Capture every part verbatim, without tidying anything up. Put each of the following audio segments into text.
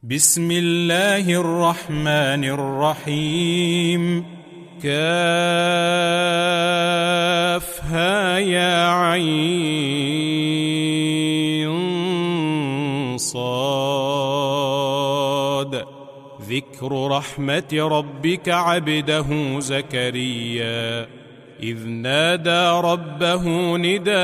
بسم الله الرحمن الرحيم. كافها يا عين صاد. ذكر رحمة ربك عبده زكريا إذ نادى ربه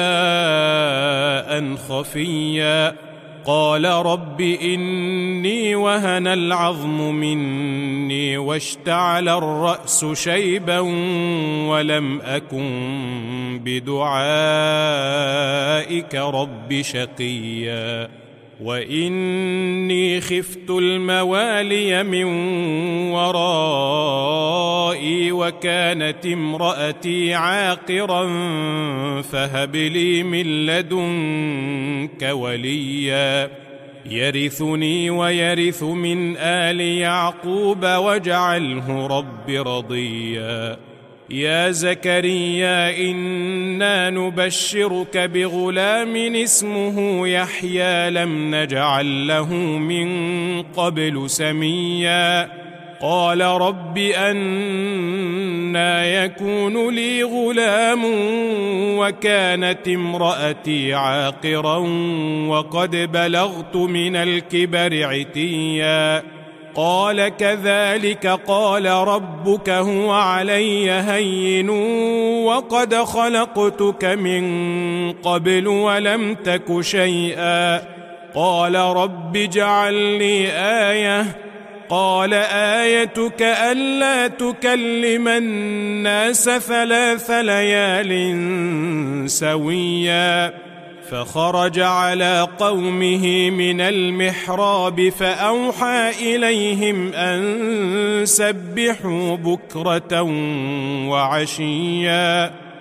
نداء خفيا قال رب إني وهن العظم مني واشتعل الرأس شيبا ولم أكن بدعائك رب شقيا وإني خفت الموالي من ورائي وكانت امرأتي عاقرا فهب لي من لدنك وليا يرثني ويرث من آل يعقوب واجعله رب رضيا. يا زكريا إنا نبشرك بغلام اسمه يحيى لم نجعل له من قبل سميا قال رب أنى يكون لي غلام وكانت امرأتي عاقرا وقد بلغت من الكبر عتيا قال كذلك قال ربك هو علي هين وقد خلقتك من قبل ولم تك شيئا قال رب اجعل لي آية قال آيتك ألا تكلم الناس ثلاث ليال سويا فخرج على قومه من المحراب فأوحى إليهم أن سبحوا بكرة وعشيا